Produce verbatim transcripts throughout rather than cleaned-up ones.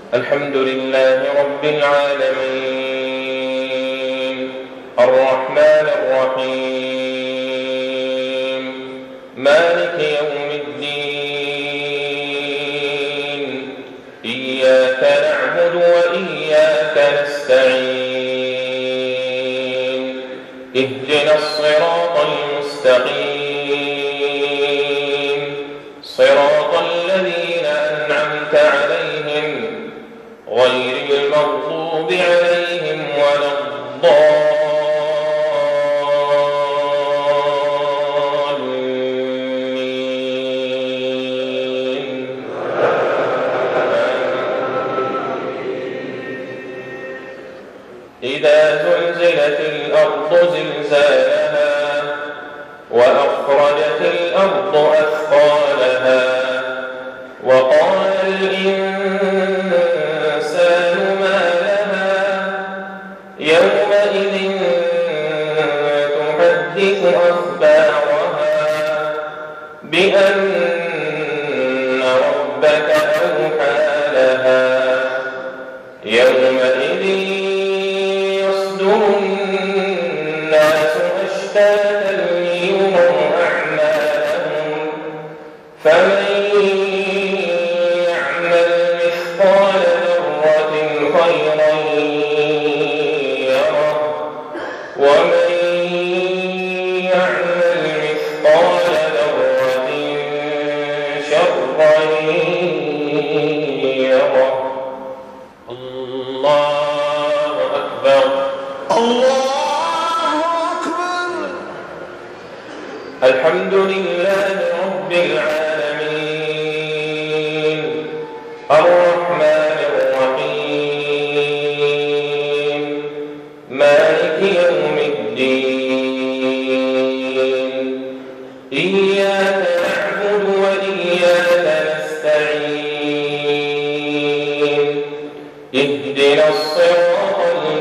الحمد لله رب العالمين الرحمن الرحيم مالك يوم الدين إياك نعبد وإياك نستعين اهدنا الصراط المستقيم صراط الذين أنعمت عليهم غير المغضوب عليهم ولا الضالين. إذا زلزلت الأرض زلزالها وأخرجت الأرض أثقالها وقال الإنسان ما لها يومئذ تحدث أخبارها بأن ربك أوحى لها يومئذ يصدر الناس أشتاتا ليروا أعمالهم فمن ومن يعمل مثقال ذرة شرا يره. الله أكبر الله أكبر. الحمد لله رب العالمين الرحمن الرحيم مالك يوم إياك نعبد وإياك نستعين اهدنا الصراط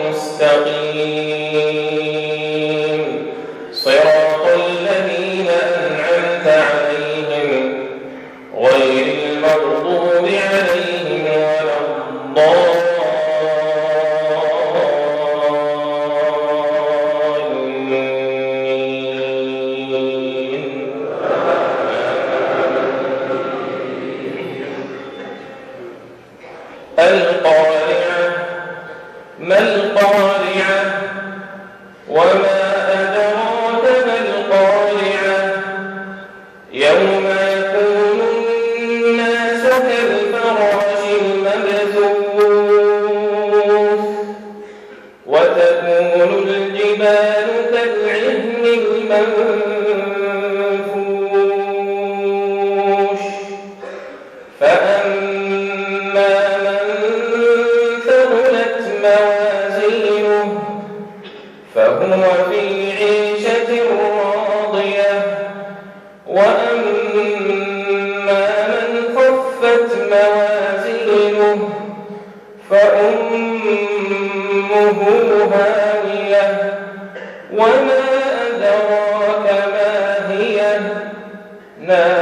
المستقيم صراط الذين أنعمت عليهم غير المغضوب عليهم ولا الضالين. القارعة ما القارعة وما أدراك ما القارعة يوم يكون الناس كالفراش المبثوث وتكون الجبال كالعهن المنفوش فأما موازينه فهو في عيشة راضية وأما من خفت موازينه فأمه هاوية وما أدراك ما هي